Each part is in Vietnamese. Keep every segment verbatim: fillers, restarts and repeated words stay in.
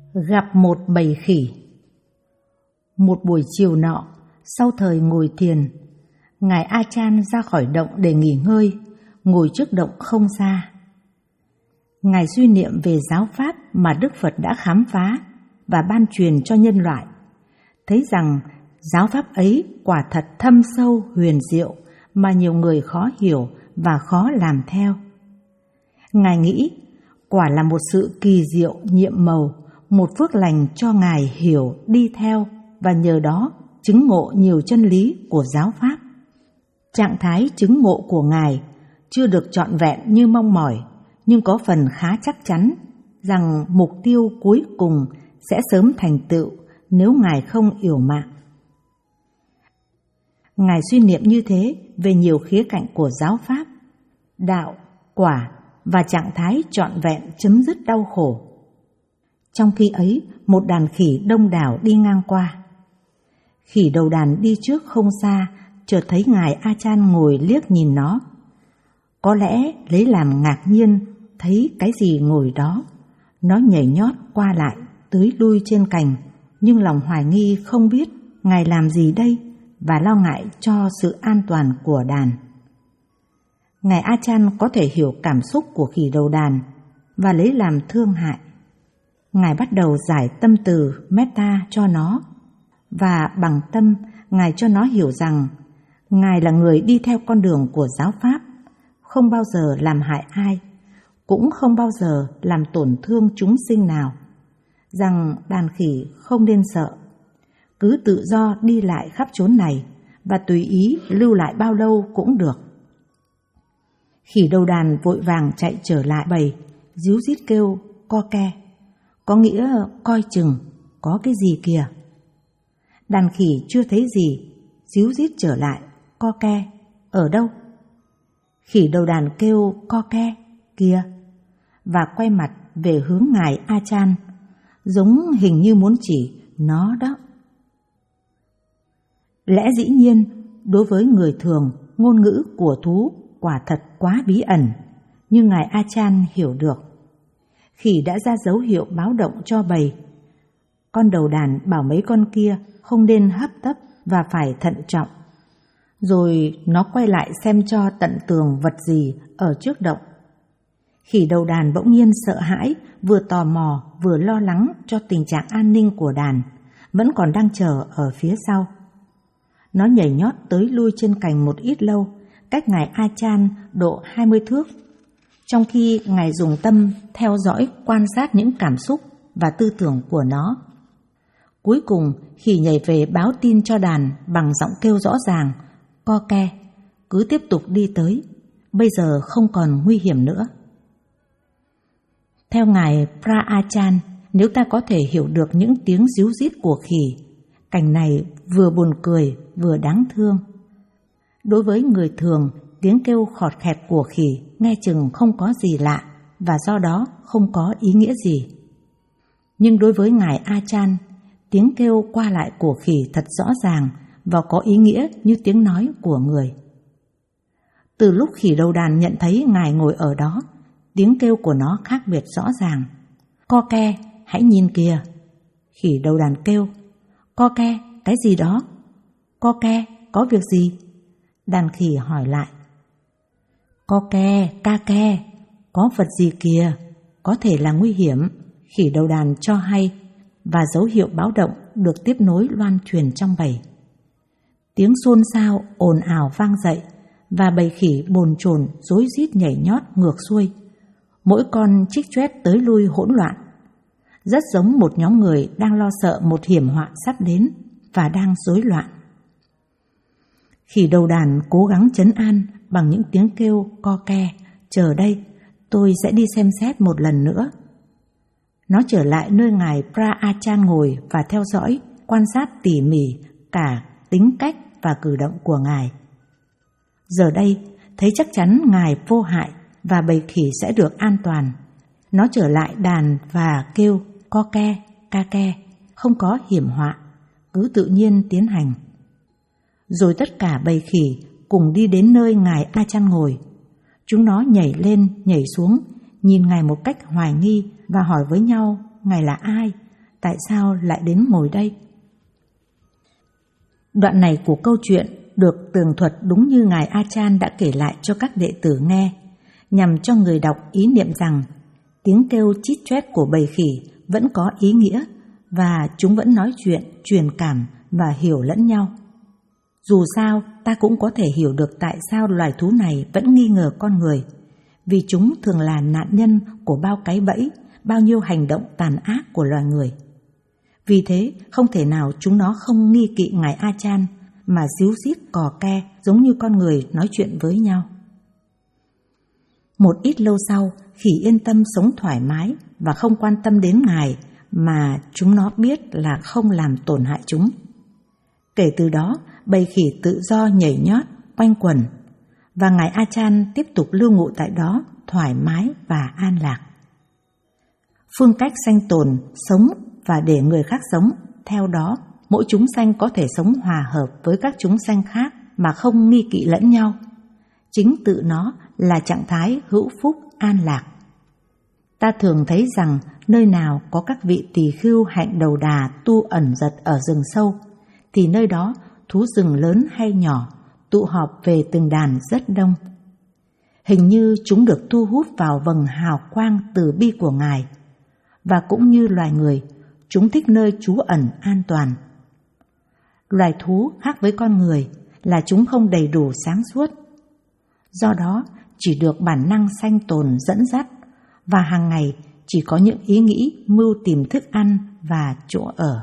Gặp một bầy khỉ. Một buổi chiều nọ, sau thời ngồi thiền, Ngài A Chan ra khỏi động để nghỉ ngơi, ngồi trước động không xa. Ngài suy niệm về giáo pháp mà Đức Phật đã khám phá và ban truyền cho nhân loại, thấy rằng giáo pháp ấy quả thật thâm sâu huyền diệu mà nhiều người khó hiểu và khó làm theo. Ngài nghĩ quả là một sự kỳ diệu nhiệm màu, một phước lành cho Ngài hiểu, đi theo và nhờ đó chứng ngộ nhiều chân lý của giáo pháp. Trạng thái chứng ngộ của Ngài chưa được trọn vẹn như mong mỏi, nhưng có phần khá chắc chắn rằng mục tiêu cuối cùng sẽ sớm thành tựu nếu Ngài không yểu mạng. Ngài suy niệm như thế về nhiều khía cạnh của giáo pháp, đạo, quả và trạng thái trọn vẹn chấm dứt đau khổ. Trong khi ấy, một đàn khỉ đông đảo đi ngang qua. Khỉ đầu đàn đi trước không xa, chợt thấy Ngài A Chan ngồi liếc nhìn nó. Có lẽ lấy làm ngạc nhiên thấy cái gì ngồi đó. Nó nhảy nhót qua lại, tưới lui trên cành, nhưng lòng hoài nghi không biết Ngài làm gì đây và lo ngại cho sự an toàn của đàn. Ngài A Chan có thể hiểu cảm xúc của khỉ đầu đàn và lấy làm thương hại. Ngài bắt đầu giải tâm từ metta cho nó, và bằng tâm Ngài cho nó hiểu rằng Ngài là người đi theo con đường của giáo pháp, không bao giờ làm hại ai, cũng không bao giờ làm tổn thương chúng sinh nào, rằng đàn khỉ không nên sợ, cứ tự do đi lại khắp chốn này và tùy ý lưu lại bao lâu cũng được. Khỉ đầu đàn vội vàng chạy trở lại bầy, ríu rít kêu co ke, có nghĩa coi chừng, có cái gì kìa. Đàn khỉ chưa thấy gì, ríu rít trở lại, co ke, ở đâu? Khỉ đầu đàn kêu co ke, kìa, và quay mặt về hướng Ngài A Chan, giống hình như muốn chỉ nó đó. Lẽ dĩ nhiên, đối với người thường, ngôn ngữ của thú quả thật quá bí ẩn, nhưng Ngài A Chan hiểu được. Khỉ đã ra dấu hiệu báo động cho bầy. Con đầu đàn bảo mấy con kia không nên hấp tấp và phải thận trọng. Rồi nó quay lại xem cho tận tường vật gì ở trước động. Khỉ đầu đàn bỗng nhiên sợ hãi, vừa tò mò vừa lo lắng cho tình trạng an ninh của đàn, vẫn còn đang chờ ở phía sau. Nó nhảy nhót tới lui trên cành một ít lâu, cách Ngài A Chan độ hai mươi thước, trong khi Ngài dùng tâm theo dõi quan sát những cảm xúc và tư tưởng của nó. Cuối cùng, khỉ nhảy về báo tin cho đàn bằng giọng kêu rõ ràng, co ke, cứ tiếp tục đi tới, bây giờ không còn nguy hiểm nữa. Theo Ngài Pra A Chan, nếu ta có thể hiểu được những tiếng ríu rít của khỉ, cảnh này vừa buồn cười vừa đáng thương. Đối với người thường, tiếng kêu khọt khẹt của khỉ nghe chừng không có gì lạ và do đó không có ý nghĩa gì. Nhưng đối với Ngài A Chan, tiếng kêu qua lại của khỉ thật rõ ràng và có ý nghĩa như tiếng nói của người. Từ lúc khỉ đầu đàn nhận thấy Ngài ngồi ở đó, tiếng kêu của nó khác biệt rõ ràng. Co ke, hãy nhìn kìa. Khỉ đầu đàn kêu, co ke, cái gì đó? Co ke, có việc gì? Đàn khỉ hỏi lại. Co ke, ca ke, có vật gì kìa, có thể là nguy hiểm. Khỉ đầu đàn cho hay, và dấu hiệu báo động được tiếp nối loan truyền trong bầy. Tiếng xôn xao ồn ào vang dậy, và bầy khỉ bồn chồn rối rít nhảy nhót ngược xuôi, mỗi con chích choét tới lui hỗn loạn, rất giống một nhóm người đang lo sợ một hiểm họa sắp đến và đang rối loạn. Khỉ đầu đàn cố gắng trấn an bằng những tiếng kêu co ke, chờ đây, tôi sẽ đi xem xét một lần nữa. Nó trở lại nơi Ngài Pra A Chan ngồi và theo dõi, quan sát tỉ mỉ cả tính cách và cử động của Ngài. Giờ đây, thấy chắc chắn Ngài vô hại và bầy khỉ sẽ được an toàn, nó trở lại đàn và kêu co ke, ca ke, không có hiểm họa, cứ tự nhiên tiến hành. Rồi tất cả bầy khỉ cùng đi đến nơi Ngài A Chan ngồi. Chúng nó nhảy lên, nhảy xuống, nhìn Ngài một cách hoài nghi và hỏi với nhau Ngài là ai tại sao lại đến ngồi đây? Đoạn này của câu chuyện được tường thuật đúng như Ngài A Chan đã kể lại cho các đệ tử nghe, nhằm cho người đọc ý niệm rằng tiếng kêu chít choét của bầy khỉ vẫn có ý nghĩa và chúng vẫn nói chuyện, truyền cảm và hiểu lẫn nhau. Dù sao, ta cũng có thể hiểu được tại sao loài thú này vẫn nghi ngờ con người, vì chúng thường là nạn nhân của bao cái bẫy, bao nhiêu hành động tàn ác của loài người. Vì thế, không thể nào chúng nó không nghi kỵ Ngài A Chan mà díu dít cò ke giống như con người nói chuyện với nhau. Một ít lâu sau, khỉ yên tâm sống thoải mái và không quan tâm đến Ngài mà chúng nó biết là không làm tổn hại chúng. Kể từ đó, bầy khỉ tự do nhảy nhót, quanh quẩn, và Ngài A Chan tiếp tục lưu ngụ tại đó thoải mái và an lạc. Phương cách sanh tồn, sống và để người khác sống, theo đó mỗi chúng sanh có thể sống hòa hợp với các chúng sanh khác mà không nghi kỵ lẫn nhau. Chính tự nó là trạng thái hữu phúc an lạc. Ta thường thấy rằng nơi nào có các vị tỳ khưu hạnh đầu đà tu ẩn giật ở rừng sâu, thì nơi đó thú rừng lớn hay nhỏ tụ họp về từng đàn rất đông. Hình như chúng được thu hút vào vầng hào quang từ bi của Ngài, và cũng như loài người, chúng thích nơi trú ẩn an toàn. Loài thú khác với con người là chúng không đầy đủ sáng suốt, do đó chỉ được bản năng sanh tồn dẫn dắt, và hàng ngày chỉ có những ý nghĩ mưu tìm thức ăn và chỗ ở.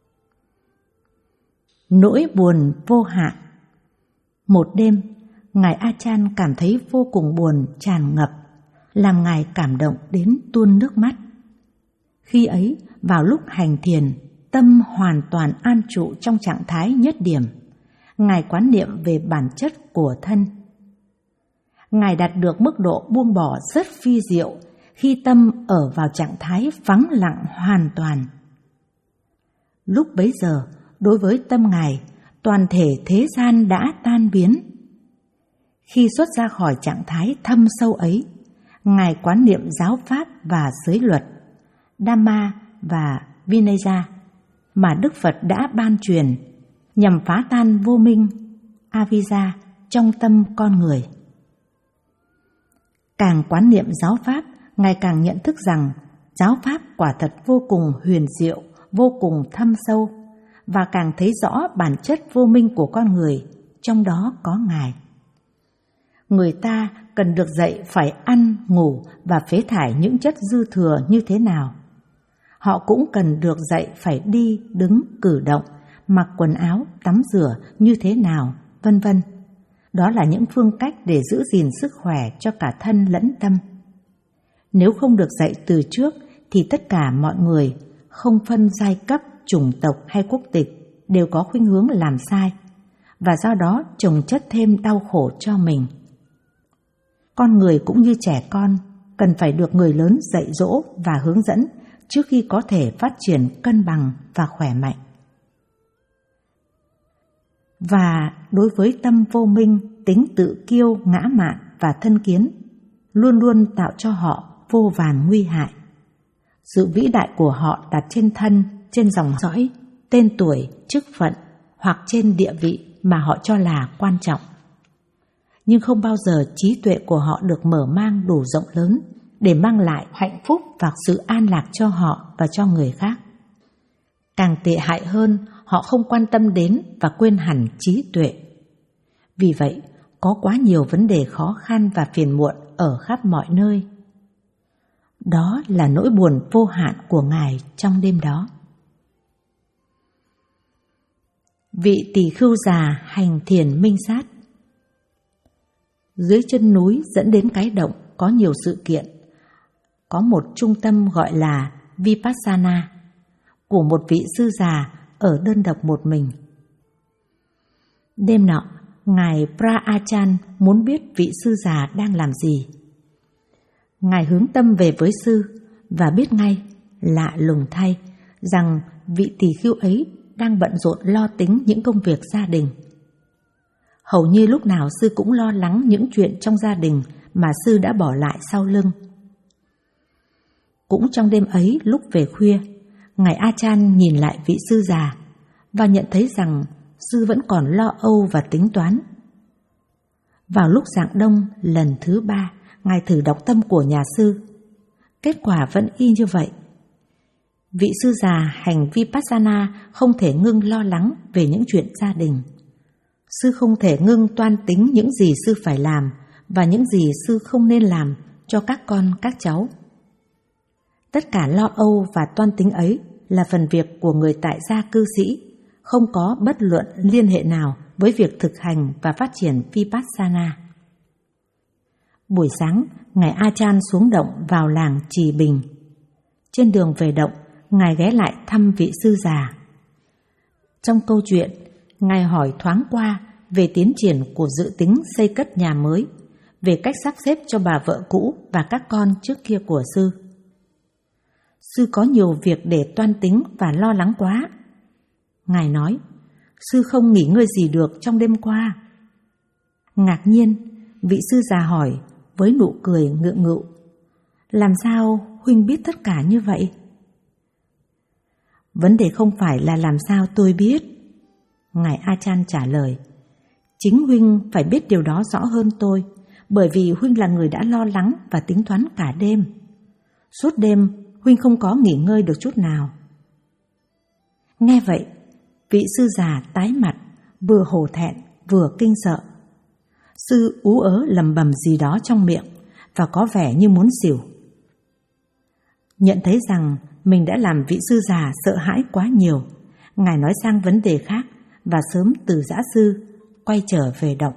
Nỗi buồn vô hạn. Một đêm, Ngài A Chan cảm thấy vô cùng buồn tràn ngập, làm Ngài cảm động đến tuôn nước mắt. Khi ấy, vào lúc hành thiền, tâm hoàn toàn an trụ trong trạng thái nhất điểm. Ngài quán niệm về bản chất của thân. Ngài đạt được mức độ buông bỏ rất phi diệu khi tâm ở vào trạng thái vắng lặng hoàn toàn. Lúc bấy giờ, đối với tâm Ngài, toàn thể thế gian đã tan biến. Khi xuất ra khỏi trạng thái thâm sâu ấy, Ngài quán niệm giáo pháp và giới luật, Dhamma và Vinaya mà Đức Phật đã ban truyền, nhằm phá tan vô minh, avijja trong tâm con người. Càng quán niệm giáo pháp, Ngài càng nhận thức rằng giáo pháp quả thật vô cùng huyền diệu, vô cùng thâm sâu, và càng thấy rõ bản chất vô minh của con người, trong đó có Ngài. Người ta cần được dạy phải ăn, ngủ và phế thải những chất dư thừa như thế nào. Họ cũng cần được dạy phải đi, đứng, cử động, mặc quần áo, tắm rửa như thế nào, vân vân. Đó là những phương cách để giữ gìn sức khỏe cho cả thân lẫn tâm. Nếu không được dạy từ trước thì tất cả mọi người, không phân giai cấp, chủng tộc hay quốc tịch, đều có khuynh hướng làm sai, và do đó chồng chất thêm đau khổ cho mình. Con người cũng như trẻ con, cần phải được người lớn dạy dỗ và hướng dẫn trước khi có thể phát triển cân bằng và khỏe mạnh. Và đối với tâm vô minh, tính tự kiêu, ngã mạn và thân kiến luôn luôn tạo cho họ vô vàn nguy hại. Sự vĩ đại của họ đặt trên thân, trên dòng dõi, tên tuổi, chức phận hoặc trên địa vị mà họ cho là quan trọng. Nhưng không bao giờ trí tuệ của họ được mở mang đủ rộng lớn để mang lại hạnh phúc và sự an lạc cho họ và cho người khác. Càng tệ hại hơn, họ không quan tâm đến và quên hẳn trí tuệ. Vì vậy, có quá nhiều vấn đề khó khăn và phiền muộn ở khắp mọi nơi. Đó là nỗi buồn vô hạn của Ngài trong đêm đó. Vị tỳ khưu già hành thiền minh sát. Dưới chân núi dẫn đến cái động có nhiều sự kiện. Có một trung tâm gọi là Vipassana của một vị sư già ở đơn độc một mình. Đêm nọ, Ngài Pra-a-chan muốn biết vị sư già đang làm gì. Ngài hướng tâm về với sư và biết ngay, lạ lùng thay, rằng vị tỳ khưu ấy đang bận rộn lo tính những công việc gia đình. Hầu như lúc nào sư cũng lo lắng những chuyện trong gia đình mà sư đã bỏ lại sau lưng. Cũng trong đêm ấy, lúc về khuya, Ngài A Chan nhìn lại vị sư già và nhận thấy rằng sư vẫn còn lo âu và tính toán. Vào lúc rạng đông lần thứ ba, Ngài thử đọc tâm của nhà sư. Kết quả vẫn y như vậy. Vị sư già hành Vipassana không thể ngưng lo lắng về những chuyện gia đình. Sư không thể ngưng toan tính những gì sư phải làm và những gì sư không nên làm cho các con các cháu. Tất cả lo âu và toan tính ấy là phần việc của người tại gia cư sĩ, không có bất luận liên hệ nào với việc thực hành và phát triển Vipassana. Buổi sáng, Ngài A Chan xuống động vào làng Trì Bình. Trên đường về động, Ngài ghé lại thăm vị sư già. Trong câu chuyện, Ngài hỏi thoáng qua về tiến triển của dự tính xây cất nhà mới, về cách sắp xếp cho bà vợ cũ và các con trước kia của sư. Sư có nhiều việc để toan tính và lo lắng quá. Ngài nói, sư không nghỉ ngơi gì được trong đêm qua. Ngạc nhiên, vị sư già hỏi với nụ cười ngượng nghịu, làm sao huynh biết tất cả như vậy? Vấn đề không phải là làm sao tôi biết. Ngài A Chan trả lời, chính huynh phải biết điều đó rõ hơn tôi, bởi vì huynh là người đã lo lắng và tính toán cả đêm. Suốt đêm huynh không có nghỉ ngơi được chút nào. Nghe vậy, vị sư già tái mặt, vừa hổ thẹn vừa kinh sợ. Sư ú ớ lầm bầm gì đó trong miệng và có vẻ như muốn xỉu. Nhận thấy rằng mình đã làm vị sư già sợ hãi quá nhiều, Ngài nói sang vấn đề khác và sớm từ giã sư quay trở về động.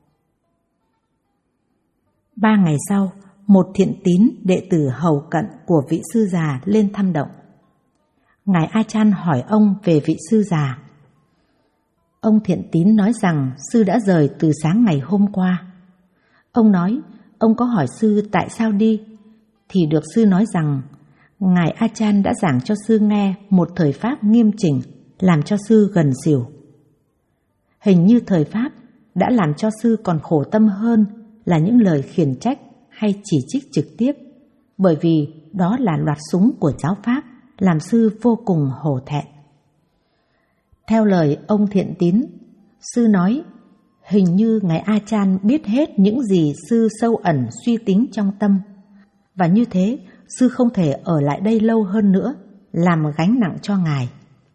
Ba ngày sau, một thiện tín đệ tử hầu cận của vị sư già lên thăm động. Ngài A Chan hỏi ông về vị sư già. Ông thiện tín nói rằng sư đã rời từ sáng ngày hôm qua. Ông nói ông có hỏi sư tại sao đi, thì được sư nói rằng Ngài A Chan đã giảng cho sư nghe một thời pháp nghiêm chỉnh, làm cho sư gần xỉu. Hình như thời pháp đã làm cho sư còn khổ tâm hơn là những lời khiển trách hay chỉ trích trực tiếp, bởi vì đó là loạt súng của giáo pháp, làm sư vô cùng hổ thẹn. Theo lời ông thiện tín, sư nói hình như Ngài A Chan biết hết những gì sư sâu ẩn suy tính trong tâm, và như thế sư không thể ở lại đây lâu hơn nữa, làm gánh nặng cho Ngài.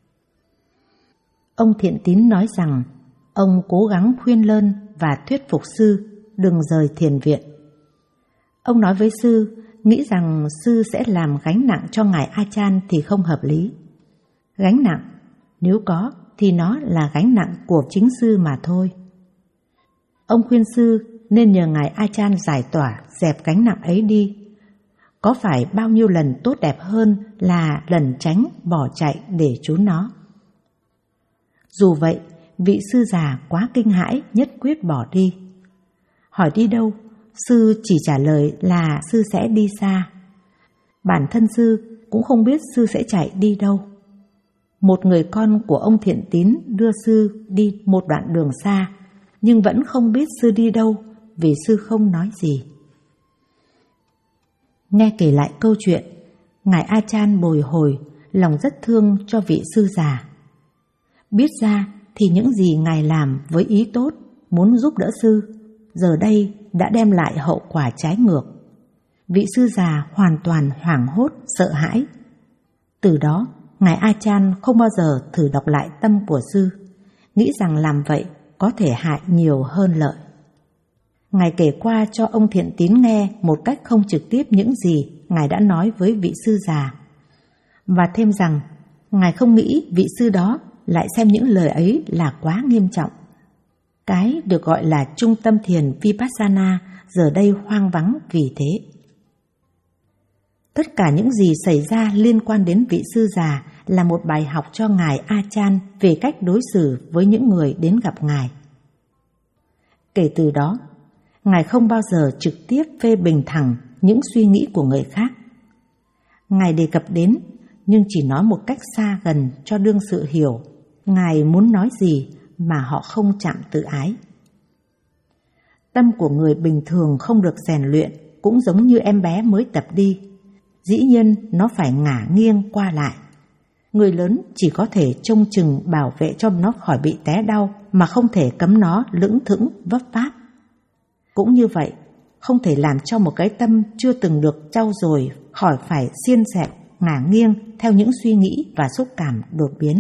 Ông thiện tín nói rằng ông cố gắng khuyên lơn và thuyết phục sư đừng rời thiền viện. Ông nói với sư nghĩ rằng sư sẽ làm gánh nặng cho Ngài A Chan thì không hợp lý. Gánh nặng, nếu có thì nó là gánh nặng của chính sư mà thôi. Ông khuyên sư nên nhờ Ngài A Chan giải tỏa, dẹp gánh nặng ấy đi. Có phải bao nhiêu lần tốt đẹp hơn là lần tránh bỏ chạy để trốn nó. Dù vậy, vị sư già quá kinh hãi nhất quyết bỏ đi. Hỏi đi đâu, sư chỉ trả lời là sư sẽ đi xa. Bản thân sư cũng không biết sư sẽ chạy đi đâu. Một người con của ông thiện tín đưa sư đi một đoạn đường xa, nhưng vẫn không biết sư đi đâu vì sư không nói gì. Nghe kể lại câu chuyện, Ngài A Chan bồi hồi, lòng rất thương cho vị sư già. Biết ra thì những gì Ngài làm với ý tốt, muốn giúp đỡ sư, giờ đây đã đem lại hậu quả trái ngược. Vị sư già hoàn toàn hoảng hốt, sợ hãi. Từ đó, Ngài A Chan không bao giờ thử đọc lại tâm của sư, nghĩ rằng làm vậy có thể hại nhiều hơn lợi. Ngài kể qua cho ông thiện tín nghe một cách không trực tiếp những gì Ngài đã nói với vị sư già, và thêm rằng Ngài không nghĩ vị sư đó lại xem những lời ấy là quá nghiêm trọng. Cái được gọi là trung tâm thiền Vipassana giờ đây hoang vắng vì thế. Tất cả những gì xảy ra liên quan đến vị sư già là một bài học cho Ngài A Chan về cách đối xử với những người đến gặp Ngài. Kể từ đó, Ngài không bao giờ trực tiếp phê bình thẳng những suy nghĩ của người khác. Ngài đề cập đến, nhưng chỉ nói một cách xa gần cho đương sự hiểu Ngài muốn nói gì mà họ không chạm tự ái. Tâm của người bình thường không được rèn luyện cũng giống như em bé mới tập đi. Dĩ nhiên nó phải ngả nghiêng qua lại. người lớn chỉ có thể trông chừng bảo vệ cho nó khỏi bị té đau mà không thể cấm nó lững thững vấp váp. Cũng như vậy, không thể làm cho một cái tâm chưa từng được trau dồi khỏi phải xiên xẹo, ngả nghiêng theo những suy nghĩ và xúc cảm đột biến.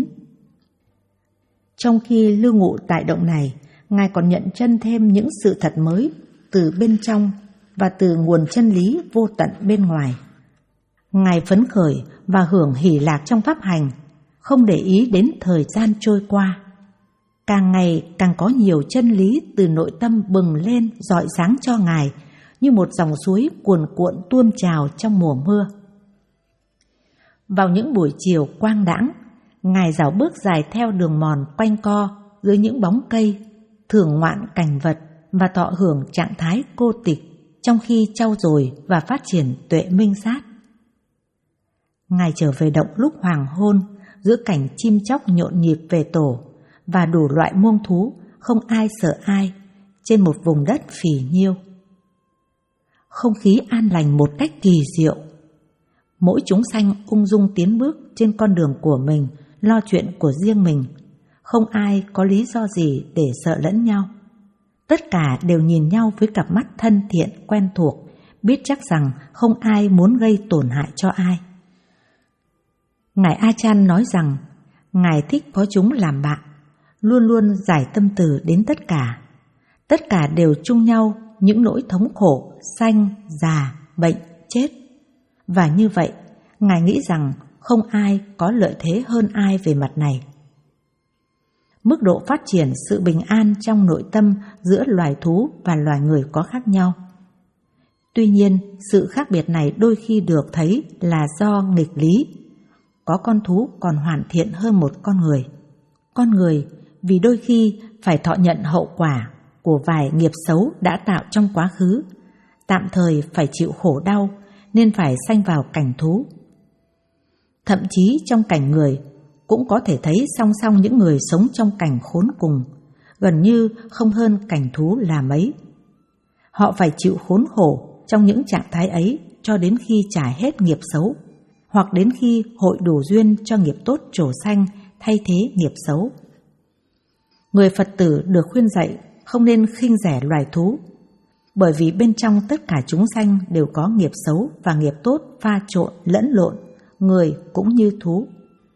Trong khi lưu ngụ tại động này, Ngài còn nhận chân thêm những sự thật mới từ bên trong và từ nguồn chân lý vô tận bên ngoài. Ngài phấn khởi và hưởng hỷ lạc trong pháp hành, không để ý đến thời gian trôi qua. Càng ngày càng có nhiều chân lý từ nội tâm bừng lên rọi sáng cho Ngài như một dòng suối cuồn cuộn tuôn trào trong mùa mưa. Vào những buổi chiều quang đãng, Ngài dạo bước dài theo đường mòn quanh co dưới những bóng cây, thưởng ngoạn cảnh vật và tọ hưởng trạng thái cô tịch trong khi trau dồi và phát triển tuệ minh sát. Ngài trở về động lúc hoàng hôn giữa cảnh chim chóc nhộn nhịp về tổ và đủ loại muông thú không ai sợ ai trên một vùng đất phì nhiêu. Không khí an lành một cách kỳ diệu. Mỗi chúng sanh ung dung tiến bước trên con đường của mình, lo chuyện của riêng mình. Không ai có lý do gì để sợ lẫn nhau. Tất cả đều nhìn nhau với cặp mắt thân thiện quen thuộc, biết chắc rằng không ai muốn gây tổn hại cho ai. Ngài A Chan nói rằng Ngài thích có chúng làm bạn, luôn luôn giải tâm từ đến tất cả. Tất cả đều chung nhau những nỗi thống khổ, sanh, già, bệnh, chết. Và như vậy, Ngài nghĩ rằng không ai có lợi thế hơn ai về mặt này. Mức độ phát triển sự bình an trong nội tâm giữa loài thú và loài người có khác nhau. Tuy nhiên, sự khác biệt này đôi khi được thấy là do nghịch lý. Có con thú còn hoàn thiện hơn một con người. Con người vì đôi khi phải thọ nhận hậu quả của vài nghiệp xấu đã tạo trong quá khứ, tạm thời phải chịu khổ đau nên phải sanh vào cảnh thú. Thậm chí trong cảnh người cũng có thể thấy song song những người sống trong cảnh khốn cùng, gần như không hơn cảnh thú là mấy. Họ phải chịu khốn khổ trong những trạng thái ấy cho đến khi trả hết nghiệp xấu, hoặc đến khi hội đủ duyên cho nghiệp tốt trổ sanh thay thế nghiệp xấu. Người Phật tử được khuyên dạy không nên khinh rẻ loài thú, bởi vì bên trong tất cả chúng sanh đều có nghiệp xấu và nghiệp tốt pha trộn lẫn lộn, người cũng như thú.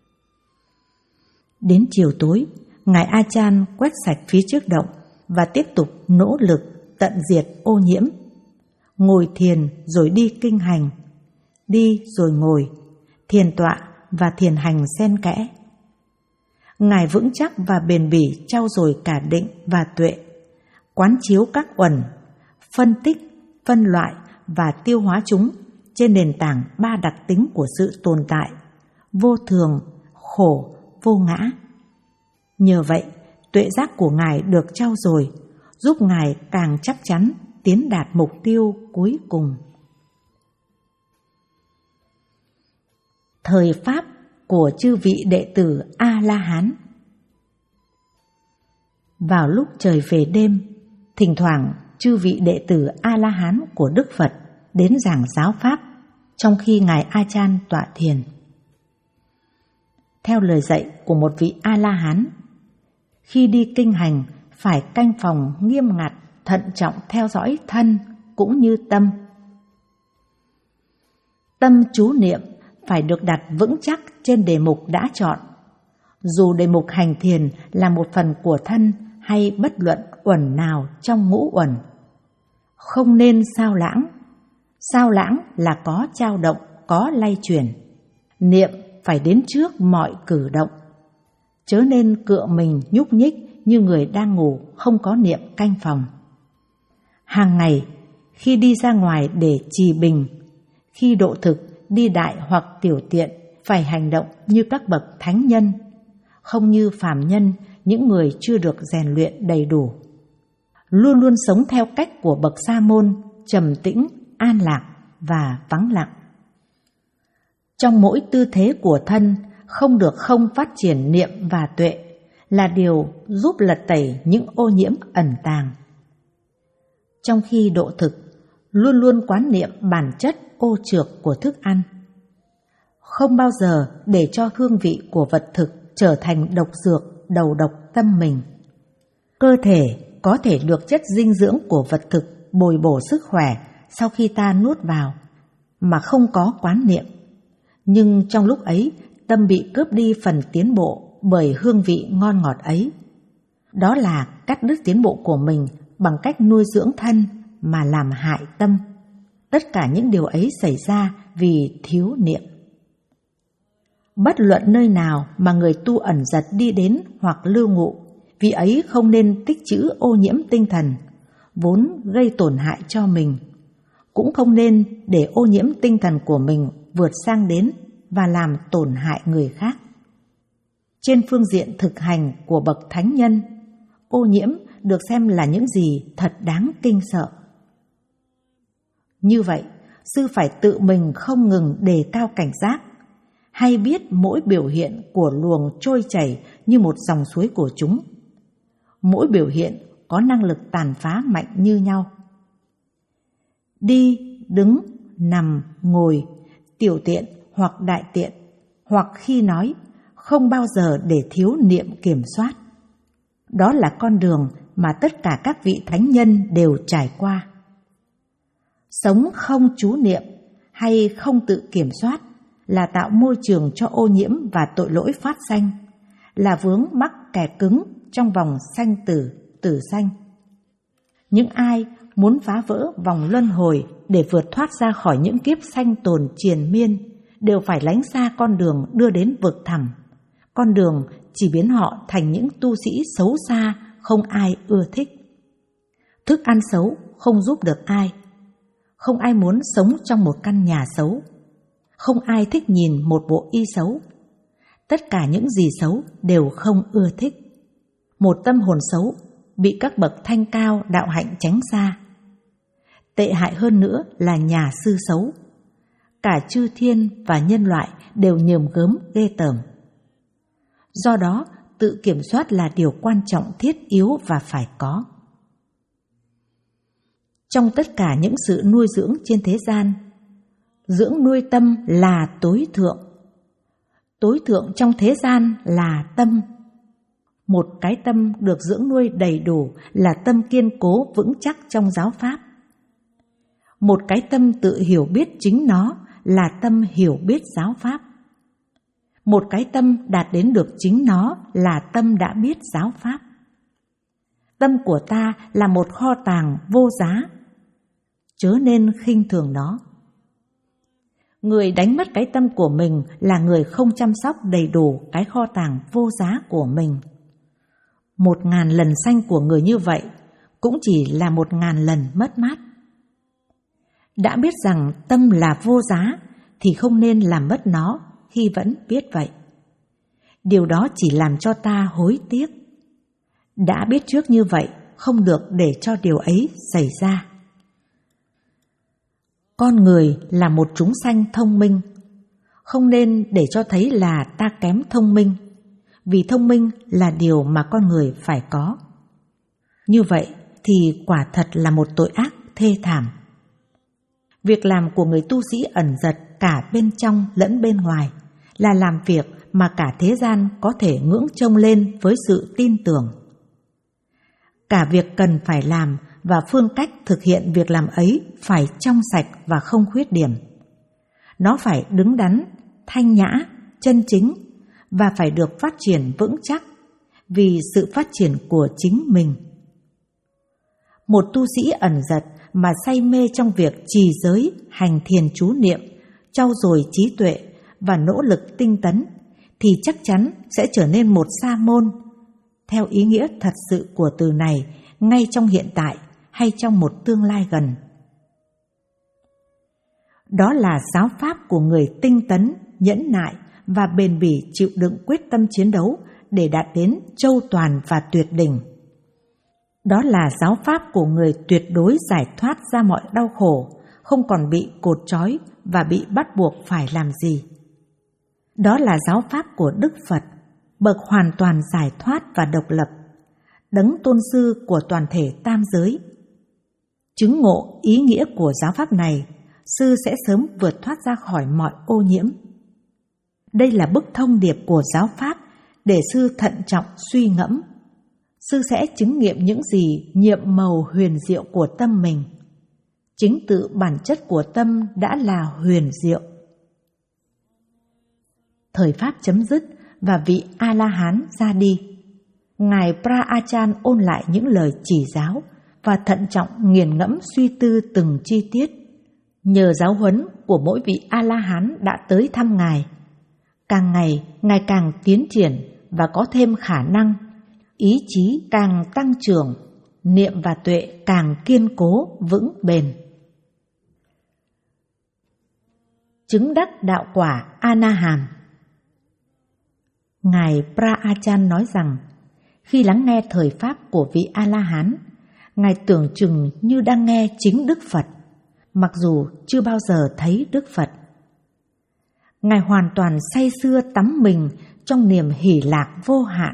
Đến chiều tối, Ngài A Chan quét sạch phía trước động và tiếp tục nỗ lực tận diệt ô nhiễm. Ngồi thiền rồi đi kinh hành, đi rồi ngồi, thiền tọa và thiền hành xen kẽ. Ngài vững chắc và bền bỉ trau dồi cả định và tuệ, quán chiếu các uẩn, phân tích, phân loại và tiêu hóa chúng trên nền tảng ba đặc tính của sự tồn tại: vô thường, khổ, vô ngã. Nhờ vậy, tuệ giác của Ngài được trau dồi, giúp Ngài càng chắc chắn tiến đạt mục tiêu cuối cùng. Thời Pháp của chư vị đệ tử A-la-hán. Vào lúc trời về đêm, thỉnh thoảng chư vị đệ tử A-la-hán của Đức Phật đến giảng giáo Pháp trong khi Ngài A Chan tọa thiền. Theo lời dạy của một vị A-la-hán, khi đi kinh hành phải canh phòng nghiêm ngặt, thận trọng theo dõi thân cũng như tâm. Tâm chú niệm phải được đặt vững chắc trên đề mục đã chọn, dù đề mục hành thiền là một phần của thân hay bất luận uẩn nào trong ngũ uẩn. Không nên sao lãng. Sao lãng là có dao động, có lay chuyển. Niệm phải đến trước mọi cử động, chớ nên cựa mình nhúc nhích như người đang ngủ không có niệm canh phòng. Hàng ngày, khi đi ra ngoài để trì bình, khi độ thực, đi đại hoặc tiểu tiện, phải hành động như các bậc thánh nhân, không như phàm nhân, những người chưa được rèn luyện đầy đủ. Luôn luôn sống theo cách của bậc sa môn, trầm tĩnh, an lạc và vắng lặng. Trong mỗi tư thế của thân, không được không phát triển niệm và tuệ, là điều giúp lật tẩy những ô nhiễm ẩn tàng. Trong khi độ thực, luôn luôn quán niệm bản chất ô trược của thức ăn. không bao giờ để cho hương vị của vật thực trở thành độc dược đầu độc tâm mình. Cơ thể có thể được chất dinh dưỡng của vật thực bồi bổ sức khỏe sau khi ta nuốt vào, mà không có quán niệm. Nhưng trong lúc ấy, tâm bị cướp đi phần tiến bộ bởi hương vị ngon ngọt ấy. Đó là cắt đứt tiến bộ của mình bằng cách nuôi dưỡng thân mà làm hại tâm. Tất cả những điều ấy xảy ra vì thiếu niệm. Bất luận nơi nào mà người tu ẩn dật đi đến hoặc lưu ngụ, vì ấy không nên tích trữ ô nhiễm tinh thần, vốn gây tổn hại cho mình. Cũng không nên để ô nhiễm tinh thần của mình vượt sang đến và làm tổn hại người khác. Trên phương diện thực hành của bậc thánh nhân, ô nhiễm được xem là những gì thật đáng kinh sợ. Như vậy, sư phải tự mình không ngừng đề cao cảnh giác, hay biết mỗi biểu hiện của luồng trôi chảy như một dòng suối của chúng. Mỗi biểu hiện có năng lực tàn phá mạnh như nhau. Đi, đứng, nằm, ngồi, tiểu tiện hoặc đại tiện, hoặc khi nói, không bao giờ để thiếu niệm kiểm soát. Đó là con đường mà tất cả các vị thánh nhân đều trải qua. Sống không chú niệm hay không tự kiểm soát là tạo môi trường cho ô nhiễm và tội lỗi phát sanh, là vướng mắc kẻ cứng trong vòng sanh tử, tử sanh. Những ai muốn phá vỡ vòng luân hồi để vượt thoát ra khỏi những kiếp sanh tồn triền miên đều phải lánh xa con đường đưa đến vực thẳm. Con đường chỉ biến họ thành những tu sĩ xấu xa, không ai ưa thích. Thức ăn xấu không giúp được ai. Không ai muốn sống trong một căn nhà xấu. Không ai thích nhìn một bộ y xấu. Tất cả những gì xấu đều không ưa thích. Một tâm hồn xấu bị các bậc thanh cao đạo hạnh tránh xa. Tệ hại hơn nữa là nhà sư xấu. Cả chư thiên và nhân loại đều nhờm gớm ghê tởm. Do đó, tự kiểm soát là điều quan trọng thiết yếu và phải có. Trong tất cả những sự nuôi dưỡng trên thế gian, dưỡng nuôi tâm là tối thượng. Tối thượng trong thế gian là tâm. Một cái tâm được dưỡng nuôi đầy đủ là tâm kiên cố vững chắc trong giáo pháp. Một cái tâm tự hiểu biết chính nó là tâm hiểu biết giáo pháp. Một cái tâm đạt đến được chính nó là tâm đã biết giáo pháp. Tâm của ta là một kho tàng vô giá, chớ nên khinh thường nó. Người đánh mất cái tâm của mình là người không chăm sóc đầy đủ cái kho tàng vô giá của mình. Một ngàn lần sanh của người như vậy cũng chỉ là một ngàn lần mất mát. Đã biết rằng tâm là vô giá thì không nên làm mất nó khi vẫn biết vậy. Điều đó chỉ làm cho ta hối tiếc. Đã biết trước như vậy, không được để cho điều ấy xảy ra. Con người là một chúng sanh thông minh, không nên để cho thấy là ta kém thông minh, vì thông minh là điều mà con người phải có. Như vậy thì quả thật là một tội ác thê thảm. Việc làm của người tu sĩ ẩn dật cả bên trong lẫn bên ngoài là làm việc mà cả thế gian có thể ngưỡng trông lên với sự tin tưởng. Cả việc cần phải làm và phương cách thực hiện việc làm ấy phải trong sạch và không khuyết điểm. Nó phải đứng đắn, thanh nhã, chân chính và phải được phát triển vững chắc vì sự phát triển của chính mình. Một tu sĩ ẩn dật mà say mê trong việc trì giới, hành thiền chú niệm, trau dồi trí tuệ và nỗ lực tinh tấn thì chắc chắn sẽ trở nên một sa môn, theo ý nghĩa thật sự của từ này, ngay trong hiện tại hay trong một tương lai gần. Đó là giáo pháp của người tinh tấn, nhẫn nại và bền bỉ chịu đựng quyết tâm chiến đấu để đạt đến châu toàn và tuyệt đỉnh. Đó là giáo pháp của người tuyệt đối giải thoát ra mọi đau khổ, không còn bị cột trói và bị bắt buộc phải làm gì. Đó là giáo pháp của Đức Phật, bậc hoàn toàn giải thoát và độc lập, đấng tôn sư của toàn thể tam giới. Chứng ngộ ý nghĩa của giáo pháp này, sư sẽ sớm vượt thoát ra khỏi mọi ô nhiễm. Đây là bức thông điệp của giáo pháp để sư thận trọng suy ngẫm. Sư sẽ chứng nghiệm những gì nhiệm màu huyền diệu của tâm mình. Chính tự bản chất của tâm đã là huyền diệu. Thời pháp chấm dứt và vị A-la-hán ra đi. Ngài Pra-a-chan ôn lại những lời chỉ giáo và thận trọng nghiền ngẫm suy tư từng chi tiết. Nhờ giáo huấn của mỗi vị A-la-hán đã tới thăm Ngài, càng ngày Ngài càng tiến triển và có thêm khả năng, ý chí càng tăng trưởng, niệm và tuệ càng kiên cố vững bền. Chứng đắc đạo quả A-na-hàm. Ngài Pra-a-chan nói rằng, khi lắng nghe thời pháp của vị A-la-hán, Ngài tưởng chừng như đang nghe chính Đức Phật, mặc dù chưa bao giờ thấy Đức Phật. Ngài hoàn toàn say sưa tắm mình trong niềm hỷ lạc vô hạn.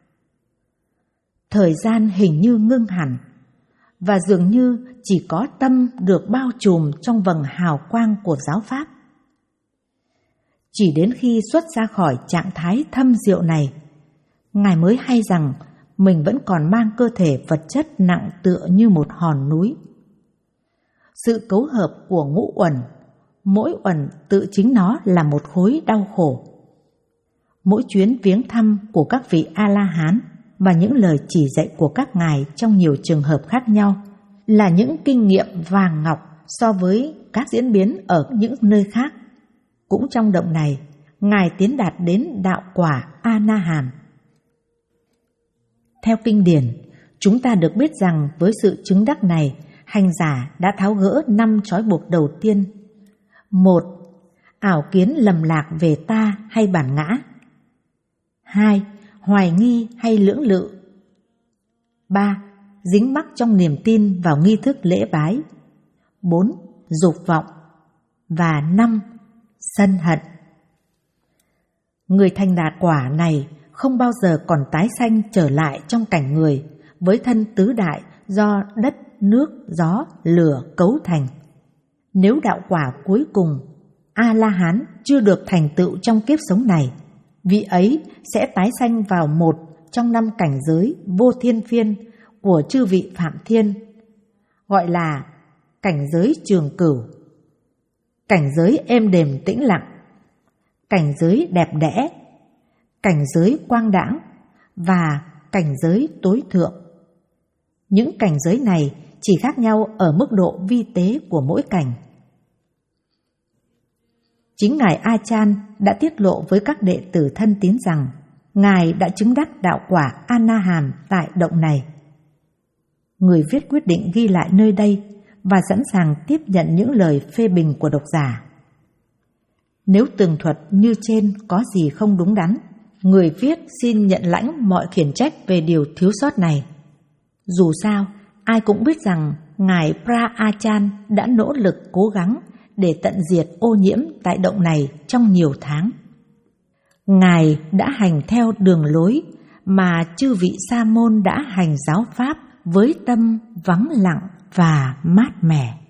Thời gian hình như ngưng hẳn, và dường như chỉ có tâm được bao trùm trong vầng hào quang của giáo pháp. Chỉ đến khi xuất ra khỏi trạng thái thâm diệu này, Ngài mới hay rằng mình vẫn còn mang cơ thể vật chất nặng tựa như một hòn núi. Sự cấu hợp của ngũ uẩn, mỗi uẩn tự chính nó là một khối đau khổ. Mỗi chuyến viếng thăm của các vị A-la-hán và những lời chỉ dạy của các ngài trong nhiều trường hợp khác nhau là những kinh nghiệm vàng ngọc so với các diễn biến ở những nơi khác. Cũng trong động này, Ngài tiến đạt đến đạo quả A-na-hàm. Theo kinh điển, chúng ta được biết rằng với sự chứng đắc này, hành giả đã tháo gỡ năm trói buộc đầu tiên. Một, ảo kiến lầm lạc về ta hay bản ngã. Hai, hoài nghi hay lưỡng lự. Ba, dính mắc trong niềm tin vào nghi thức lễ bái. Bốn, dục vọng. Và năm, sân hận. Người thành đạt quả này không bao giờ còn tái sanh trở lại trong cảnh người với thân tứ đại do đất, nước, gió, lửa cấu thành. Nếu đạo quả cuối cùng A-la-hán chưa được thành tựu trong kiếp sống này, vị ấy sẽ tái sanh vào một trong năm cảnh giới vô thiên phiên của chư vị Phạm Thiên, gọi là cảnh giới trường cửu, cảnh giới êm đềm tĩnh lặng, cảnh giới đẹp đẽ, cảnh giới quang đãng và cảnh giới tối thượng. Những cảnh giới này chỉ khác nhau ở mức độ vi tế của mỗi cảnh. Chính Ngài A-chan đã tiết lộ với các đệ tử thân tín rằng Ngài đã chứng đắc đạo quả A-na-hàm tại động này. Người viết quyết định ghi lại nơi đây và sẵn sàng tiếp nhận những lời phê bình của độc giả. Nếu tường thuật như trên có gì không đúng đắn, người viết xin nhận lãnh mọi khiển trách về điều thiếu sót này. Dù sao, ai cũng biết rằng Ngài Pra-a-chan đã nỗ lực cố gắng để tận diệt ô nhiễm tại động này trong nhiều tháng. Ngài đã hành theo đường lối mà chư vị sa môn đã hành giáo pháp với tâm vắng lặng và mát mẻ.